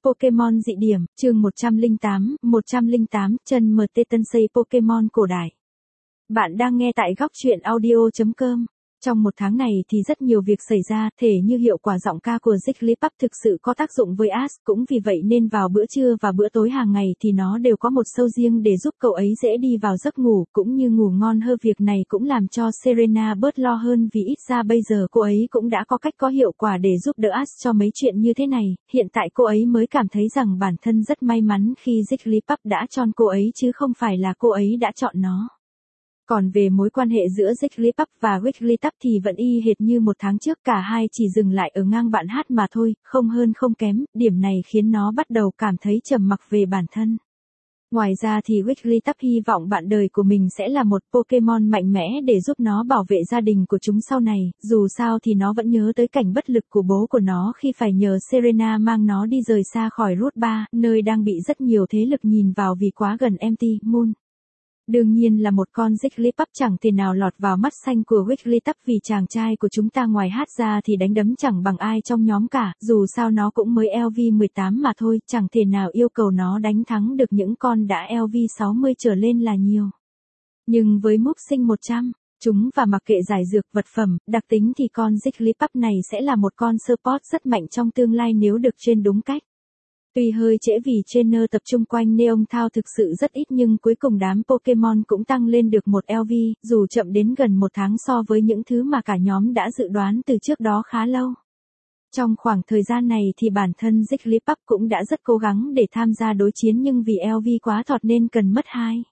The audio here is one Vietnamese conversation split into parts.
Pokemon dị điểm, chương 108, chân MT Tensei Pokemon cổ đại. Bạn đang nghe tại góc truyện audio.com. Trong một tháng này thì rất nhiều việc xảy ra, thể như hiệu quả giọng ca của Jigglypuff thực sự có tác dụng với Ash, cũng vì vậy nên vào bữa trưa và bữa tối hàng ngày thì nó đều có một show riêng để giúp cậu ấy dễ đi vào giấc ngủ, cũng như ngủ ngon hơn. Việc này cũng làm cho Serena bớt lo hơn vì ít ra bây giờ cô ấy cũng đã có cách có hiệu quả để giúp đỡ Ash cho mấy chuyện như thế này. Hiện tại cô ấy mới cảm thấy rằng bản thân rất may mắn khi Jigglypuff đã chọn cô ấy chứ không phải là cô ấy đã chọn nó. Còn về mối quan hệ giữa Jigglypuff và Wigglytuff thì vẫn y hệt như một tháng trước, cả hai chỉ dừng lại ở ngang bạn hát mà thôi, không hơn không kém, điểm này khiến nó bắt đầu cảm thấy trầm mặc về bản thân. Ngoài ra thì Wigglytuff hy vọng bạn đời của mình sẽ là một Pokemon mạnh mẽ để giúp nó bảo vệ gia đình của chúng sau này, dù sao thì nó vẫn nhớ tới cảnh bất lực của bố của nó khi phải nhờ Serena mang nó đi rời xa khỏi Route 3, nơi đang bị rất nhiều thế lực nhìn vào vì quá gần Empty Moon. Đương nhiên là một con Jigglypuff chẳng thể nào lọt vào mắt xanh của Wigglytuff vì chàng trai của chúng ta ngoài hát ra thì đánh đấm chẳng bằng ai trong nhóm cả, dù sao nó cũng mới LV18 mà thôi, chẳng thể nào yêu cầu nó đánh thắng được những con đã LV60 trở lên là nhiều. Nhưng với múc sinh 100, chúng và mặc kệ giải dược vật phẩm, đặc tính thì con Jigglypuff này sẽ là một con support rất mạnh trong tương lai nếu được train đúng cách. Tuy hơi trễ vì trainer tập trung quanh Neon Town thực sự rất ít nhưng cuối cùng đám Pokemon cũng tăng lên được một LV, dù chậm đến gần một tháng so với những thứ mà cả nhóm đã dự đoán từ trước đó khá lâu. Trong khoảng thời gian này thì bản thân Jigglypuff cũng đã rất cố gắng để tham gia đối chiến nhưng vì LV quá thọt nên cần mất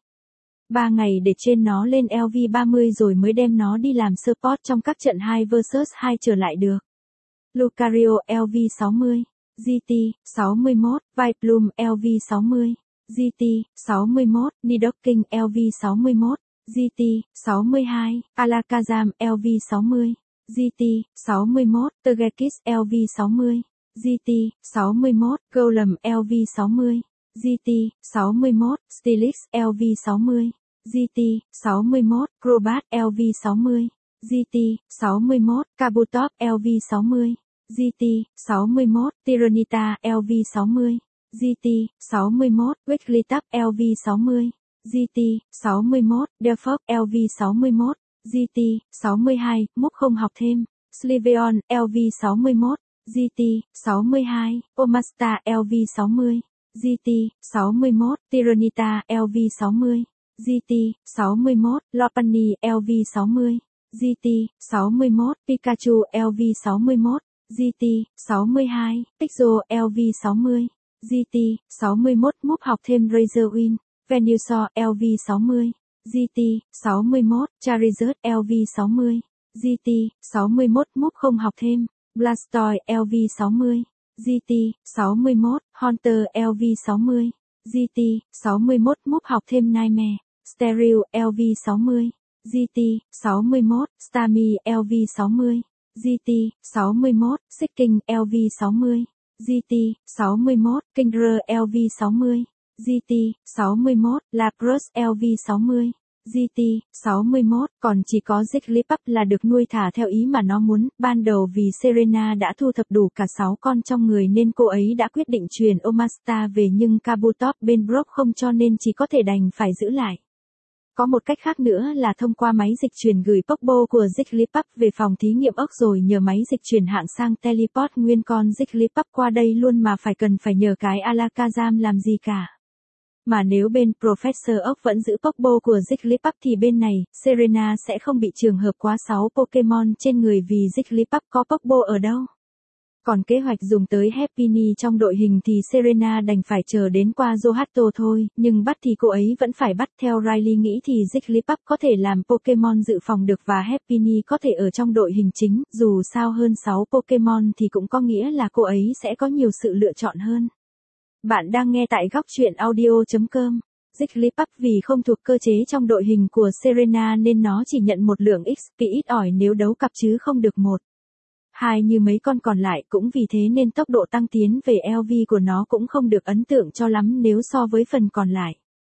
2-3 ngày để train nó lên LV30 rồi mới đem nó đi làm support trong các trận 2 vs 2 trở lại được. Lucario LV60 GT, 61, Vileplume, LV 60, GT, 61, Nidoking, LV 61, GT, 62, Alakazam, LV 60, GT, 61, Togekiss, LV 60, GT, 61, Golem, LV 60, GT, 61, Steelix, LV 60, GT, 61, Crobat, LV 60, GT, 61, Kabutops, LV 60. GT, 61, Tyranitar, LV 60, GT, 61, Wigglytuff, LV 60, GT, 61, Delphox, LV 61, GT, 62, Múc không học thêm, Sliveon, LV 61, GT, 62, Omastar, LV 60, GT, 61, Tyranitar, LV 60, GT, 61, Lopunny, LV 60, GT, 61, Pikachu, LV 61, GT, 62, Pixel, LV 60, GT, 61, Múc học thêm Razorwind, Venusaur, LV 60, GT, 61, Charizard, LV 60, GT, 61, Múc không học thêm, Blastoise, LV 60, GT, 61, Haunter, LV 60, GT, 61, Múc học thêm Nightmare, Stereo, LV 60, GT, 61, Starmie, LV 60. GT, 61, Seeking, LV 60, GT, 61, Kingdra, LV 60, GT, 61, Lapras, LV 60, GT, 61, còn chỉ có Jigglypuff là được nuôi thả theo ý mà nó muốn, ban đầu vì Serena đã thu thập đủ cả 6 con trong người nên cô ấy đã quyết định truyền Omastar về nhưng Kabutops bên Brock không cho nên chỉ có thể đành phải giữ lại. Có một cách khác nữa là thông qua máy dịch chuyển gửi Pokeball của Jigglypuff về phòng thí nghiệm ốc rồi nhờ máy dịch chuyển hạng sang teleport nguyên con Jigglypuff qua đây luôn mà cần phải nhờ cái Alakazam làm gì cả. Mà nếu bên Professor Oak vẫn giữ Pokeball của Jigglypuff thì bên này, Serena sẽ không bị trường hợp quá 6 Pokemon trên người vì Jigglypuff có Pokeball ở đâu. Còn kế hoạch dùng tới Happiny trong đội hình thì Serena đành phải chờ đến qua Johto thôi, nhưng bắt thì cô ấy vẫn phải bắt. Theo Riley nghĩ thì Jigglypuff có thể làm Pokemon dự phòng được và Happiny có thể ở trong đội hình chính, dù sao hơn 6 Pokemon thì cũng có nghĩa là cô ấy sẽ có nhiều sự lựa chọn hơn. Bạn đang nghe tại góc truyện audio.com. Jigglypuff vì không thuộc cơ chế trong đội hình của Serena nên nó chỉ nhận một lượng XP ít ỏi nếu đấu cặp chứ không được 1-2 như mấy con còn lại, cũng vì thế nên tốc độ tăng tiến về LV của nó cũng không được ấn tượng cho lắm nếu so với phần còn lại.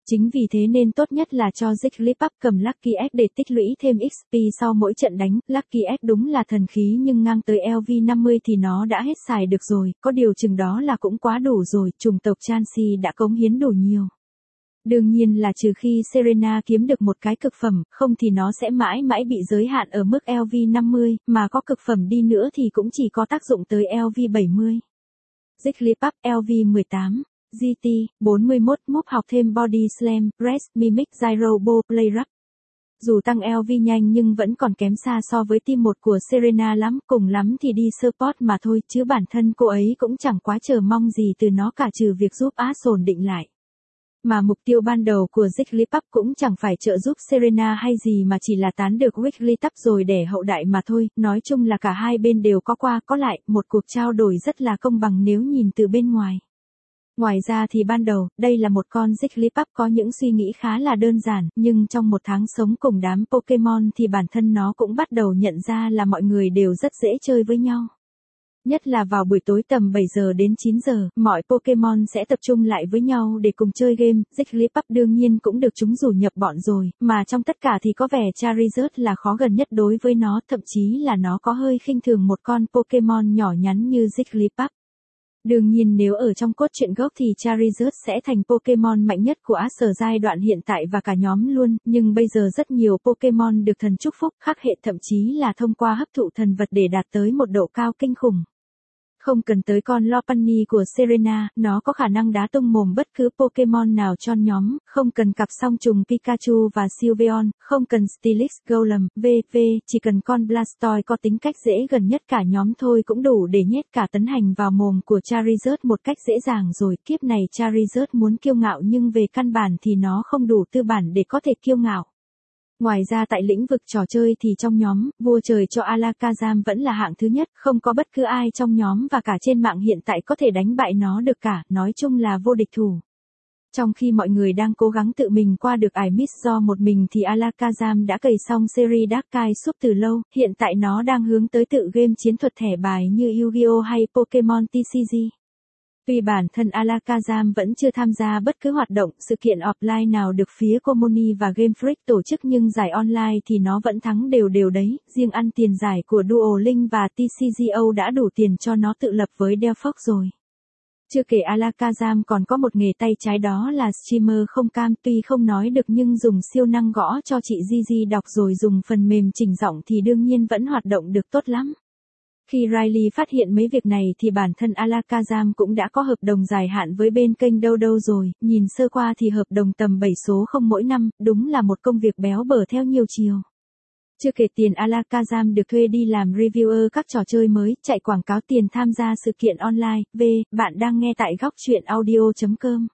Chính vì thế nên tốt nhất là cho Jigglypuff cầm Lucky Egg để tích lũy thêm XP sau mỗi trận đánh. Lucky Egg đúng là thần khí nhưng ngang tới LV50 thì nó đã hết xài được rồi, có điều chừng đó là cũng quá đủ rồi, chủng tộc Chansey đã cống hiến đủ nhiều. Đương nhiên là trừ khi Serena kiếm được một cái cực phẩm, không thì nó sẽ mãi mãi bị giới hạn ở mức LV50, mà có cực phẩm đi nữa thì cũng chỉ có tác dụng tới LV70. Jigglypuff LV18 GT 41 move học thêm Body Slam, Rest, Mimic, Gyro, Bow, Play Rap. Dù tăng LV nhanh nhưng vẫn còn kém xa so với team 1 của Serena lắm, cùng lắm thì đi support mà thôi, chứ bản thân cô ấy cũng chẳng quá chờ mong gì từ nó cả trừ việc giúp Ash ổn định lại. Mà mục tiêu ban đầu của Jigglypuff cũng chẳng phải trợ giúp Serena hay gì mà chỉ là tán được Wigglytuff rồi đẻ hậu đại mà thôi, nói chung là cả hai bên đều có qua có lại, một cuộc trao đổi rất là công bằng nếu nhìn từ bên ngoài. Ngoài ra thì ban đầu, đây là một con Jigglypuff có những suy nghĩ khá là đơn giản, nhưng trong một tháng sống cùng đám Pokemon thì bản thân nó cũng bắt đầu nhận ra là mọi người đều rất dễ chơi với nhau. Nhất là vào buổi tối tầm 7 giờ đến 9 giờ, mọi Pokemon sẽ tập trung lại với nhau để cùng chơi game, Jigglypuff đương nhiên cũng được chúng rủ nhập bọn rồi, mà trong tất cả thì có vẻ Charizard là khó gần nhất đối với nó, thậm chí là nó có hơi khinh thường một con Pokemon nhỏ nhắn như Jigglypuff. Đương nhiên nếu ở trong cốt truyện gốc thì Charizard sẽ thành Pokemon mạnh nhất của Ash ở giai đoạn hiện tại và cả nhóm luôn, nhưng bây giờ rất nhiều Pokemon được thần chúc phúc khắc hệ thậm chí là thông qua hấp thụ thần vật để đạt tới một độ cao kinh khủng. Không cần tới con Lopunny của Serena, nó có khả năng đá tung mồm bất cứ Pokemon nào cho nhóm, không cần cặp song trùng Pikachu và Sylveon, không cần Steelix, Golem, v.v. chỉ cần con Blastoise có tính cách dễ gần nhất cả nhóm thôi cũng đủ để nhét cả tấn hành vào mồm của Charizard một cách dễ dàng rồi. Kiếp này Charizard muốn kiêu ngạo nhưng về căn bản thì nó không đủ tư bản để có thể kiêu ngạo. Ngoài ra tại lĩnh vực trò chơi thì trong nhóm, vua trời cho Alakazam vẫn là hạng thứ nhất, không có bất cứ ai trong nhóm và cả trên mạng hiện tại có thể đánh bại nó được cả, nói chung là vô địch thủ. Trong khi mọi người đang cố gắng tự mình qua được ải Miss do một mình thì Alakazam đã cày xong series Dark Sup từ lâu, hiện tại nó đang hướng tới tự game chiến thuật thẻ bài như Yu-Gi-Oh hay Pokemon TCG. Tuy bản thân Alakazam vẫn chưa tham gia bất cứ hoạt động, sự kiện offline nào được phía Konami và Game Freak tổ chức nhưng giải online thì nó vẫn thắng đều đều đấy, riêng ăn tiền giải của Duel Link và TCGO đã đủ tiền cho nó tự lập với Delphox rồi. Chưa kể Alakazam còn có một nghề tay trái đó là streamer không cam, tuy không nói được nhưng dùng siêu năng gõ cho chị Gigi đọc rồi dùng phần mềm chỉnh giọng thì đương nhiên vẫn hoạt động được tốt lắm. Khi Riley phát hiện mấy việc này thì bản thân Alakazam cũng đã có hợp đồng dài hạn với bên kênh Dodo rồi, nhìn sơ qua thì hợp đồng tầm 7 số không mỗi năm, đúng là một công việc béo bở theo nhiều chiều. Chưa kể tiền Alakazam được thuê đi làm reviewer các trò chơi mới, chạy quảng cáo tiền tham gia sự kiện online, bạn đang nghe tại góc truyện audio.com.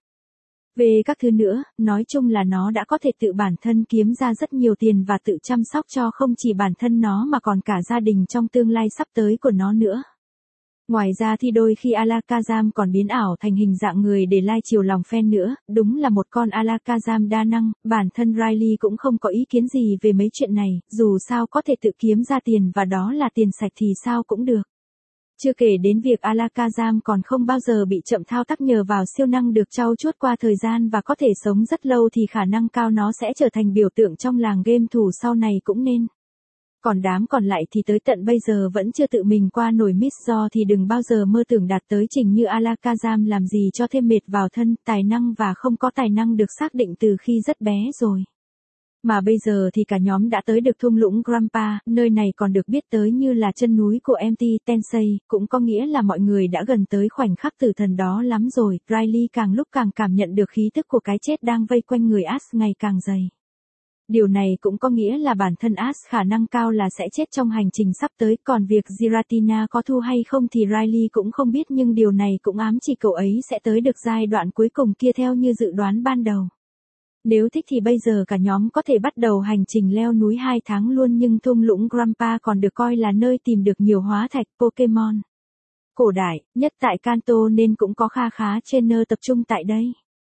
Về các thứ nữa, nói chung là nó đã có thể tự bản thân kiếm ra rất nhiều tiền và tự chăm sóc cho không chỉ bản thân nó mà còn cả gia đình trong tương lai sắp tới của nó nữa. Ngoài ra thì đôi khi Alakazam còn biến ảo thành hình dạng người để lai chiều lòng fan nữa, đúng là một con Alakazam đa năng, bản thân Riley cũng không có ý kiến gì về mấy chuyện này, dù sao có thể tự kiếm ra tiền và đó là tiền sạch thì sao cũng được. Chưa kể đến việc Alakazam còn không bao giờ bị chậm thao tác nhờ vào siêu năng được trau chuốt qua thời gian và có thể sống rất lâu thì khả năng cao nó sẽ trở thành biểu tượng trong làng game thủ sau này cũng nên. Còn đám còn lại thì tới tận bây giờ vẫn chưa tự mình qua nổi Miss do thì đừng bao giờ mơ tưởng đạt tới trình như Alakazam làm gì cho thêm mệt vào thân, tài năng và không có tài năng được xác định từ khi rất bé rồi. Mà bây giờ thì cả nhóm đã tới được thung lũng Grandpa, nơi này còn được biết tới như là chân núi của MT Tensei, cũng có nghĩa là mọi người đã gần tới khoảnh khắc tử thần đó lắm rồi. Riley càng lúc càng cảm nhận được khí tức của cái chết đang vây quanh người Ash ngày càng dày. Điều này cũng có nghĩa là bản thân Ash khả năng cao là sẽ chết trong hành trình sắp tới, còn việc Giratina có thu hay không thì Riley cũng không biết nhưng điều này cũng ám chỉ cậu ấy sẽ tới được giai đoạn cuối cùng kia theo như dự đoán ban đầu. Nếu thích thì bây giờ cả nhóm có thể bắt đầu hành trình leo núi 2 tháng luôn nhưng thung lũng Grandpa còn được coi là nơi tìm được nhiều hóa thạch Pokemon cổ đại, nhất tại Kanto nên cũng có kha khá trainer tập trung tại đây.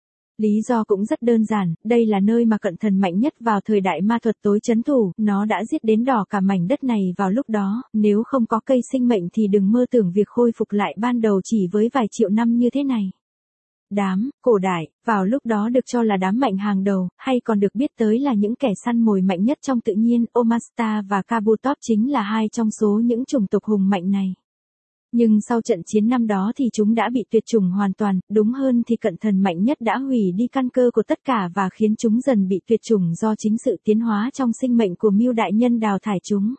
Lý do cũng rất đơn giản, đây là nơi mà cận thần mạnh nhất vào thời đại ma thuật tối trấn thủ, nó đã giết đến đỏ cả mảnh đất này vào lúc đó, nếu không có cây sinh mệnh thì đừng mơ tưởng việc khôi phục lại ban đầu chỉ với vài triệu năm như thế này. Đám cổ đại, vào lúc đó được cho là đám mạnh hàng đầu, hay còn được biết tới là những kẻ săn mồi mạnh nhất trong tự nhiên, Omastar và Kabutops chính là hai trong số những chủng tộc hùng mạnh này. Nhưng sau trận chiến năm đó thì chúng đã bị tuyệt chủng hoàn toàn, đúng hơn thì cận thần mạnh nhất đã hủy đi căn cơ của tất cả và khiến chúng dần bị tuyệt chủng do chính sự tiến hóa trong sinh mệnh của Mưu đại nhân đào thải chúng.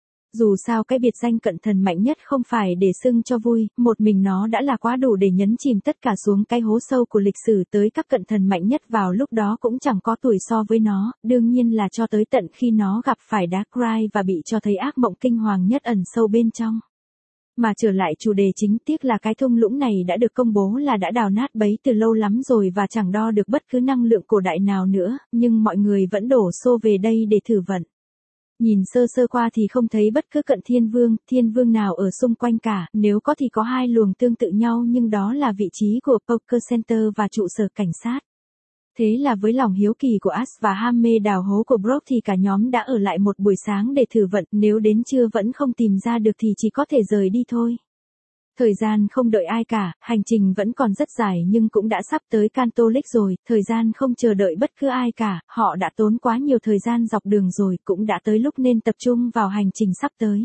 Dù sao cái biệt danh cận thần mạnh nhất không phải để xưng cho vui, một mình nó đã là quá đủ để nhấn chìm tất cả xuống cái hố sâu của lịch sử tới các cận thần mạnh nhất vào lúc đó cũng chẳng có tuổi so với nó, đương nhiên là cho tới tận khi nó gặp phải Darkrai và bị cho thấy ác mộng kinh hoàng nhất ẩn sâu bên trong. Mà trở lại chủ đề chính, tiếc là cái thung lũng này đã được công bố là đã đào nát bấy từ lâu lắm rồi và chẳng đo được bất cứ năng lượng cổ đại nào nữa, nhưng mọi người vẫn đổ xô về đây để thử vận. Nhìn sơ sơ qua thì không thấy bất cứ cận thiên vương nào ở xung quanh cả, nếu có thì có hai luồng tương tự nhau nhưng đó là vị trí của Poker Center và trụ sở cảnh sát. Thế là với lòng hiếu kỳ của Ash và ham mê đào hố của Brock thì cả nhóm đã ở lại một buổi sáng để thử vận, nếu đến trưa vẫn không tìm ra được thì chỉ có thể rời đi thôi. Thời gian không đợi ai cả, hành trình vẫn còn rất dài nhưng cũng đã sắp tới Kanto Lake rồi, thời gian không chờ đợi bất cứ ai cả, họ đã tốn quá nhiều thời gian dọc đường rồi, cũng đã tới lúc nên tập trung vào hành trình sắp tới.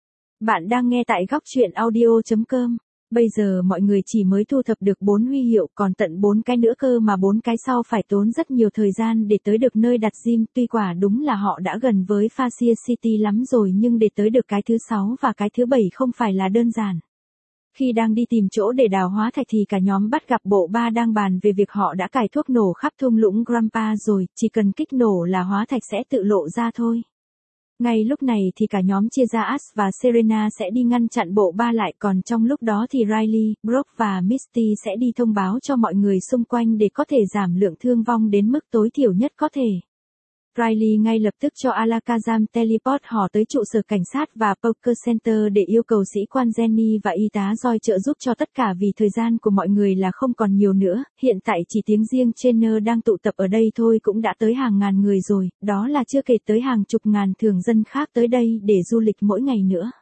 Bạn đang nghe tại góc truyện audio.com. Bây giờ mọi người chỉ mới thu thập được 4 huy hiệu, còn tận 4 cái nữa cơ mà 4 cái sau phải tốn rất nhiều thời gian để tới được nơi đặt gym, tuy quả đúng là họ đã gần với Facia City lắm rồi nhưng để tới được cái thứ 6 và cái thứ 7 không phải là đơn giản. Khi đang đi tìm chỗ để đào hóa thạch thì cả nhóm bắt gặp bộ ba đang bàn về việc họ đã cài thuốc nổ khắp thung lũng Grandpa rồi, chỉ cần kích nổ là hóa thạch sẽ tự lộ ra thôi. Ngay lúc này thì cả nhóm chia ra, Ash và Serena sẽ đi ngăn chặn bộ ba lại, còn trong lúc đó thì Riley, Brock và Misty sẽ đi thông báo cho mọi người xung quanh để có thể giảm lượng thương vong đến mức tối thiểu nhất có thể. Riley ngay lập tức cho Alakazam teleport họ tới trụ sở cảnh sát và Poker Center để yêu cầu sĩ quan Jenny và y tá Joy trợ giúp cho tất cả vì thời gian của mọi người là không còn nhiều nữa, hiện tại chỉ tiếng riêng Trainer đang tụ tập ở đây thôi cũng đã tới hàng ngàn người rồi, đó là chưa kể tới hàng chục ngàn thường dân khác tới đây để du lịch mỗi ngày nữa.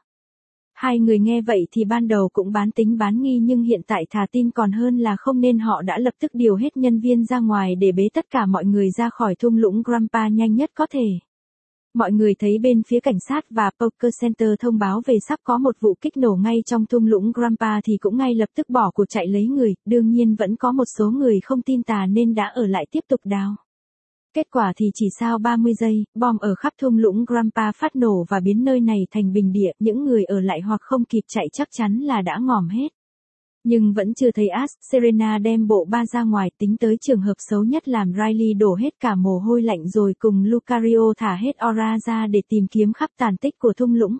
Hai người nghe vậy thì ban đầu cũng bán tính bán nghi nhưng hiện tại thà tin còn hơn là không nên họ đã lập tức điều hết nhân viên ra ngoài để bế tất cả mọi người ra khỏi thung lũng Grandpa nhanh nhất có thể. Mọi người thấy bên phía cảnh sát và Poker Center thông báo về sắp có một vụ kích nổ ngay trong thung lũng Grandpa thì cũng ngay lập tức bỏ cuộc chạy lấy người, đương nhiên vẫn có một số người không tin tà nên đã ở lại tiếp tục đào. Kết quả thì chỉ sau 30 giây, bom ở khắp thung lũng Grandpa phát nổ và biến nơi này thành bình địa, những người ở lại hoặc không kịp chạy chắc chắn là đã ngòm hết. Nhưng vẫn chưa thấy Ash, Serena đem bộ ba ra ngoài, tính tới trường hợp xấu nhất làm Riley đổ hết cả mồ hôi lạnh rồi cùng Lucario thả hết aura ra để tìm kiếm khắp tàn tích của thung lũng.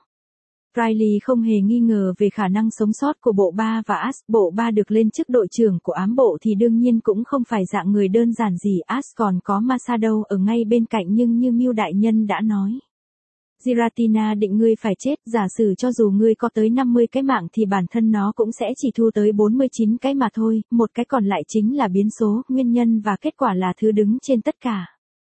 Riley không hề nghi ngờ về khả năng sống sót của bộ ba và Ash, bộ ba được lên chức đội trưởng của ám bộ thì đương nhiên cũng không phải dạng người đơn giản gì, Ash còn có Masado ở ngay bên cạnh nhưng như Mưu đại nhân đã nói. Giratina định ngươi phải chết, giả sử cho dù ngươi có tới 50 cái mạng thì bản thân nó cũng sẽ chỉ thu tới 49 cái mà thôi, một cái còn lại chính là biến số, nguyên nhân và kết quả là thứ đứng trên tất cả.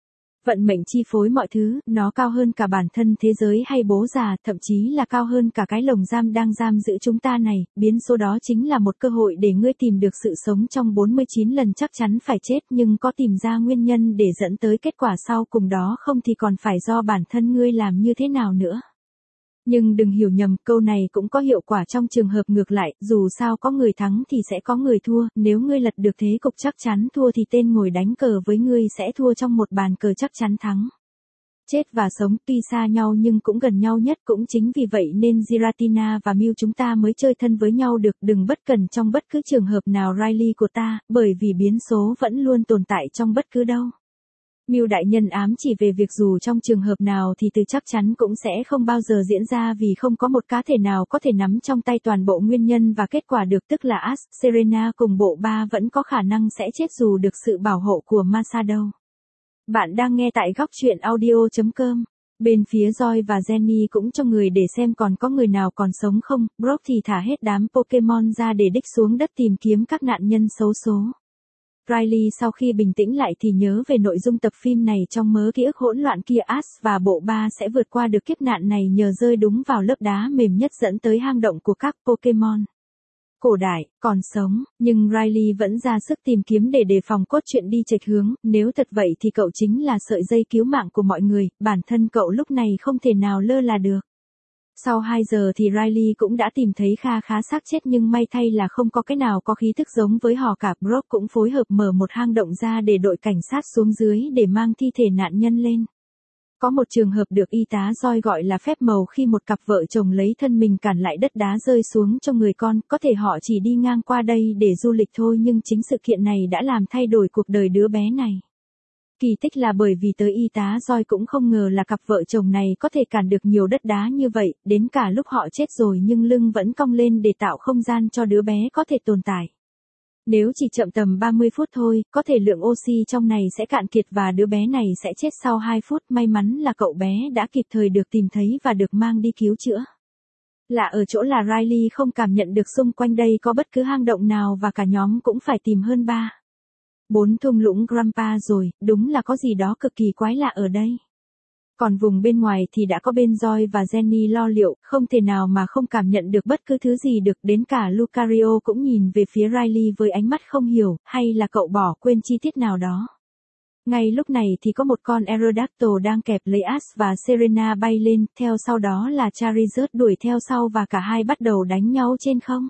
Vận mệnh chi phối mọi thứ, nó cao hơn cả bản thân thế giới hay bố già, thậm chí là cao hơn cả cái lồng giam đang giam giữ chúng ta này, biến số đó chính là một cơ hội để ngươi tìm được sự sống trong 49 lần chắc chắn phải chết nhưng có tìm ra nguyên nhân để dẫn tới kết quả sau cùng đó không thì còn phải do bản thân ngươi làm như thế nào nữa. Nhưng đừng hiểu nhầm, câu này cũng có hiệu quả trong trường hợp ngược lại, dù sao có người thắng thì sẽ có người thua, nếu ngươi lật được thế cục chắc chắn thua thì tên ngồi đánh cờ với ngươi sẽ thua trong một bàn cờ chắc chắn thắng. Chết và sống tuy xa nhau nhưng cũng gần nhau nhất, cũng chính vì vậy nên Giratina và Mew chúng ta mới chơi thân với nhau được, đừng bất cẩn trong bất cứ trường hợp nào Riley của ta, bởi vì biến số vẫn luôn tồn tại trong bất cứ đâu. Mưu đại nhân ám chỉ về việc dù trong trường hợp nào thì từ chắc chắn cũng sẽ không bao giờ diễn ra vì không có một cá thể nào có thể nắm trong tay toàn bộ nguyên nhân và kết quả được, tức là Ash, Serena cùng bộ ba vẫn có khả năng sẽ chết dù được sự bảo hộ của Masado. Bạn đang nghe tại góc truyện audio.com. Bên phía Joy và Jenny cũng cho người để xem còn có người nào còn sống không, Brock thì thả hết đám Pokemon ra để đích xuống đất tìm kiếm các nạn nhân xấu số. Riley sau khi bình tĩnh lại thì nhớ về nội dung tập phim này trong mớ ký ức hỗn loạn kia, Ash và bộ ba sẽ vượt qua được kiếp nạn này nhờ rơi đúng vào lớp đá mềm nhất dẫn tới hang động của các Pokemon. cổ đại, còn sống, nhưng Riley vẫn ra sức tìm kiếm để đề phòng cốt truyện đi chệch hướng, nếu thật vậy thì cậu chính là sợi dây cứu mạng của mọi người, bản thân cậu lúc này không thể nào lơ là được. Sau 2 giờ thì Riley cũng đã tìm thấy kha khá xác chết nhưng may thay là không có cái nào có khí thức giống với họ cả. Brock cũng phối hợp mở một hang động ra để đội cảnh sát xuống dưới để mang thi thể nạn nhân lên. Có một trường hợp được y tá Joy gọi là phép màu khi một cặp vợ chồng lấy thân mình cản lại đất đá rơi xuống cho người con, có thể họ chỉ đi ngang qua đây để du lịch thôi nhưng chính sự kiện này đã làm thay đổi cuộc đời đứa bé này. Kỳ tích là bởi vì tới y tá Joy cũng không ngờ là cặp vợ chồng này có thể cản được nhiều đất đá như vậy, đến cả lúc họ chết rồi nhưng lưng vẫn cong lên để tạo không gian cho đứa bé có thể tồn tại. Nếu chỉ chậm tầm 30 phút thôi, có thể lượng oxy trong này sẽ cạn kiệt và đứa bé này sẽ chết sau 2 phút. May mắn là cậu bé đã kịp thời được tìm thấy và được mang đi cứu chữa. Lạ ở chỗ là Riley không cảm nhận được xung quanh đây có bất cứ hang động nào và cả nhóm cũng phải tìm hơn 4 thung lũng Grandpa rồi, đúng là có gì đó cực kỳ quái lạ ở đây. Còn vùng bên ngoài thì đã có bên Joy và Jenny lo liệu, không thể nào mà không cảm nhận được bất cứ thứ gì được, đến cả Lucario cũng nhìn về phía Riley với ánh mắt không hiểu, hay là cậu bỏ quên chi tiết nào đó. Ngay lúc này thì có một con Aerodactyl đang kẹp lấy Ash và Serena bay lên, theo sau đó là Charizard đuổi theo sau và cả hai bắt đầu đánh nhau trên không.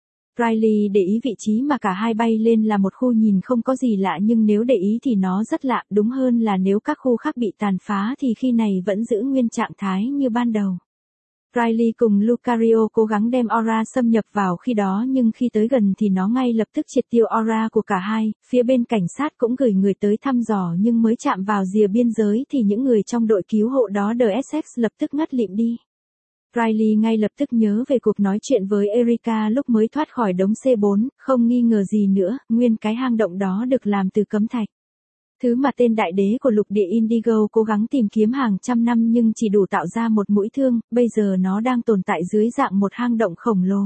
Riley để ý vị trí mà cả hai bay lên là một khu nhìn không có gì lạ nhưng nếu để ý thì nó rất lạ, đúng hơn là nếu các khu khác bị tàn phá thì khi này vẫn giữ nguyên trạng thái như ban đầu. Riley cùng Lucario cố gắng đem aura xâm nhập vào khi đó nhưng khi tới gần thì nó ngay lập tức triệt tiêu aura của cả hai, phía bên cảnh sát cũng gửi người tới thăm dò nhưng mới chạm vào rìa biên giới thì những người trong đội cứu hộ đó DSX lập tức ngất lịm đi. Riley ngay lập tức nhớ về cuộc nói chuyện với Erica lúc mới thoát khỏi đống C4, không nghi ngờ gì nữa, nguyên cái hang động đó được làm từ cấm thạch. Thứ mà tên đại đế của lục địa Indigo cố gắng tìm kiếm hàng trăm năm nhưng chỉ đủ tạo ra một mũi thương, bây giờ nó đang tồn tại dưới dạng một hang động khổng lồ.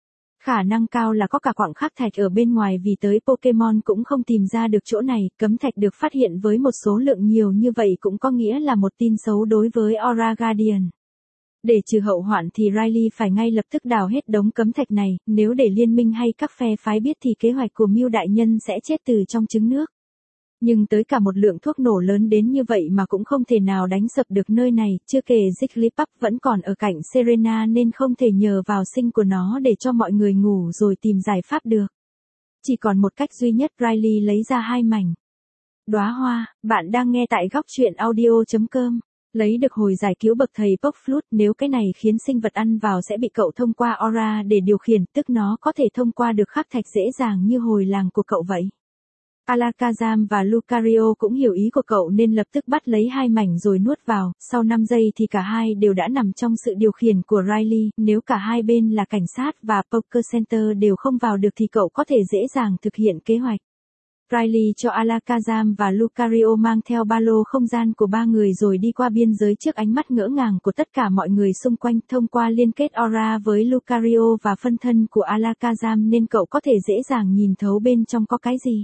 Khả năng cao là có cả quặng khắc thạch ở bên ngoài vì tới Pokemon cũng không tìm ra được chỗ này, cấm thạch được phát hiện với một số lượng nhiều như vậy cũng có nghĩa là một tin xấu đối với Aura Guardian. Để trừ hậu hoạn thì Riley phải ngay lập tức đào hết đống cấm thạch này, nếu để liên minh hay các phe phái biết thì kế hoạch của Mew đại nhân sẽ chết từ trong trứng nước. Nhưng tới cả một lượng thuốc nổ lớn đến như vậy mà cũng không thể nào đánh sập được nơi này, chưa kể Jigglypuff vẫn còn ở cạnh Serena nên không thể nhờ vào sinh của nó để cho mọi người ngủ rồi tìm giải pháp được. Chỉ còn một cách duy nhất, Riley lấy ra 2 mảnh đóa hoa. Bạn đang nghe tại góc truyện audio.com. Lấy được hồi giải cứu bậc thầy Pokeflute, nếu cái này khiến sinh vật ăn vào sẽ bị cậu thông qua aura để điều khiển, tức nó có thể thông qua được khắc thạch dễ dàng như hồi làng của cậu vậy. Alakazam và Lucario cũng hiểu ý của cậu nên lập tức bắt lấy 2 mảnh rồi nuốt vào, sau 5 giây thì cả hai đều đã nằm trong sự điều khiển của Riley, nếu cả hai bên là cảnh sát và Poker Center đều không vào được thì cậu có thể dễ dàng thực hiện kế hoạch. Riley cho Alakazam và Lucario mang theo ba lô không gian của 3 người rồi đi qua biên giới trước ánh mắt ngỡ ngàng của tất cả mọi người xung quanh, thông qua liên kết aura với Lucario và phân thân của Alakazam nên cậu có thể dễ dàng nhìn thấu bên trong có cái gì.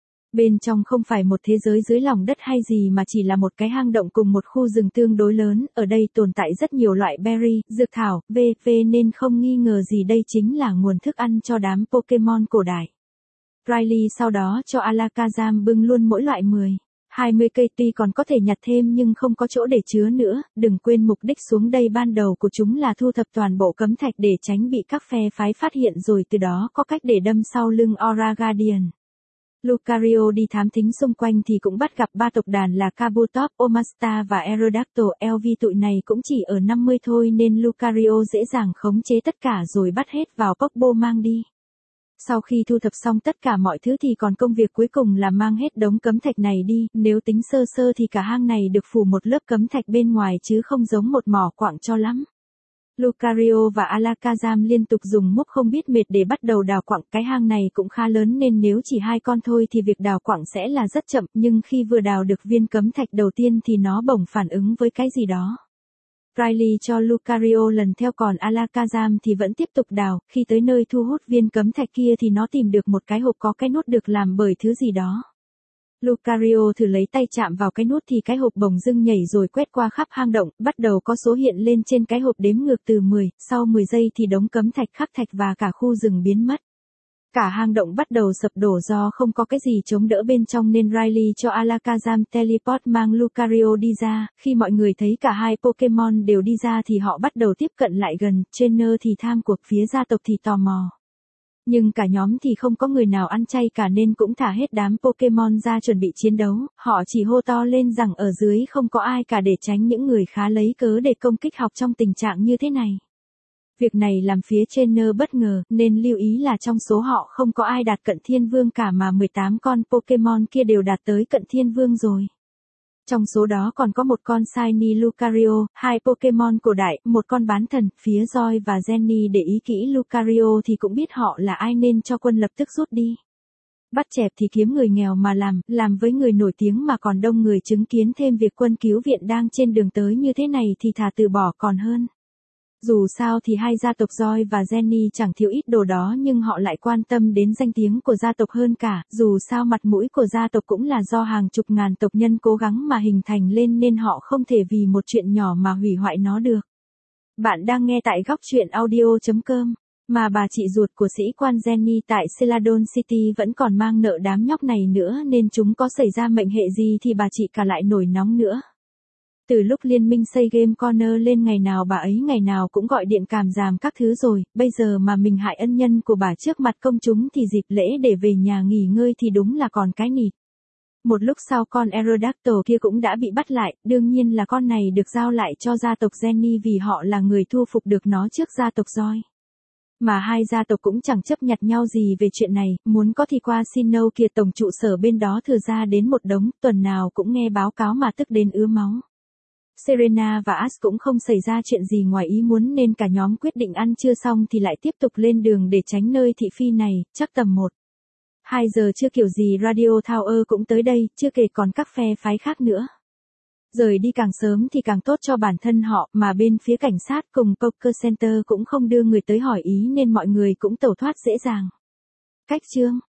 Bên trong không phải một thế giới dưới lòng đất hay gì mà chỉ là một cái hang động cùng một khu rừng tương đối lớn, ở đây tồn tại rất nhiều loại berry, dược thảo, v.v. nên không nghi ngờ gì đây chính là nguồn thức ăn cho đám Pokemon cổ đại. Riley sau đó cho Alakazam bưng luôn mỗi loại 20 cây, tuy còn có thể nhặt thêm nhưng không có chỗ để chứa nữa, đừng quên mục đích xuống đây ban đầu của chúng là thu thập toàn bộ cấm thạch để tránh bị các phe phái phát hiện rồi từ đó có cách để đâm sau lưng Aura Guardian. Lucario đi thám thính xung quanh thì cũng bắt gặp 3 tộc đàn là Kabutops, Omastar và Aerodactyl. LV tụi này cũng chỉ ở 50 thôi nên Lucario dễ dàng khống chế tất cả rồi bắt hết vào Pokeball mang đi. Sau khi thu thập xong tất cả mọi thứ thì còn công việc cuối cùng là mang hết đống cấm thạch này đi, nếu tính sơ sơ thì cả hang này được phủ một lớp cấm thạch bên ngoài chứ không giống một mỏ quặng cho lắm. Lucario và Alakazam liên tục dùng múc không biết mệt để bắt đầu đào quặng, cái hang này cũng khá lớn nên nếu chỉ 2 con thôi thì việc đào quặng sẽ là rất chậm, nhưng khi vừa đào được viên cấm thạch đầu tiên thì nó bỗng phản ứng với cái gì đó. Riley cho Lucario lần theo còn Alakazam thì vẫn tiếp tục đào, khi tới nơi thu hút viên cấm thạch kia thì nó tìm được một cái hộp có cái nút được làm bởi thứ gì đó. Lucario thử lấy tay chạm vào cái nút thì cái hộp bỗng dưng nhảy rồi quét qua khắp hang động, bắt đầu có số hiện lên trên cái hộp đếm ngược từ 10, sau 10 giây thì đống cấm thạch khắc thạch và cả khu rừng biến mất. Cả hang động bắt đầu sập đổ do không có cái gì chống đỡ bên trong nên Riley cho Alakazam teleport mang Lucario đi ra, khi mọi người thấy cả hai Pokemon đều đi ra thì họ bắt đầu tiếp cận lại gần, trainer thì tham cuộc, phía gia tộc thì tò mò. Nhưng cả nhóm thì không có người nào ăn chay cả nên cũng thả hết đám Pokemon ra chuẩn bị chiến đấu, họ chỉ hô to lên rằng ở dưới không có ai cả để tránh những người khá lấy cớ để công kích học trong tình trạng như thế này. Việc này làm phía trainer bất ngờ, nên lưu ý là trong số họ không có ai đạt cận thiên vương cả mà 18 con Pokemon kia đều đạt tới cận thiên vương rồi. Trong số đó còn có một con Shiny Lucario, 2 Pokemon cổ đại, một con bán thần, phía Joy và Jenny để ý kỹ Lucario thì cũng biết họ là ai nên cho quân lập tức rút đi. Bắt chẹp thì kiếm người nghèo mà làm với người nổi tiếng mà còn đông người chứng kiến thêm việc quân cứu viện đang trên đường tới như thế này thì thà từ bỏ còn hơn. Dù sao thì hai gia tộc Joy và Jenny chẳng thiếu ít đồ đó nhưng họ lại quan tâm đến danh tiếng của gia tộc hơn cả, dù sao mặt mũi của gia tộc cũng là do hàng chục ngàn tộc nhân cố gắng mà hình thành lên nên họ không thể vì một chuyện nhỏ mà hủy hoại nó được. Bạn đang nghe tại góc truyện audio.com. Mà bà chị ruột của sĩ quan Jenny tại Celadon City vẫn còn mang nợ đám nhóc này nữa nên chúng có xảy ra mệnh hệ gì thì bà chị cả lại nổi nóng nữa. Từ lúc liên minh xây Game Corner lên ngày nào bà ấy ngày nào cũng gọi điện càm ràm các thứ rồi, bây giờ mà mình hại ân nhân của bà trước mặt công chúng thì dịp lễ để về nhà nghỉ ngơi thì đúng là còn cái nịt. Một lúc sau con Aerodactyl kia cũng đã bị bắt lại, đương nhiên là con này được giao lại cho gia tộc Jenny vì họ là người thu phục được nó trước gia tộc Joy. Mà hai gia tộc cũng chẳng chấp nhặt nhau gì về chuyện này, muốn có thì qua Sinnoh kia tổng trụ sở bên đó thừa ra đến một đống, tuần nào cũng nghe báo cáo mà tức đến ứa máu. Serena và Ash cũng không xảy ra chuyện gì ngoài ý muốn nên cả nhóm quyết định ăn trưa xong thì lại tiếp tục lên đường để tránh nơi thị phi này, chắc tầm 1-2 giờ chưa kiểu gì Radio Tower cũng tới đây, chưa kể còn các phe phái khác nữa. Rời đi càng sớm thì càng tốt cho bản thân họ, mà bên phía cảnh sát cùng Poker Center cũng không đưa người tới hỏi ý nên mọi người cũng tẩu thoát dễ dàng. Cách chương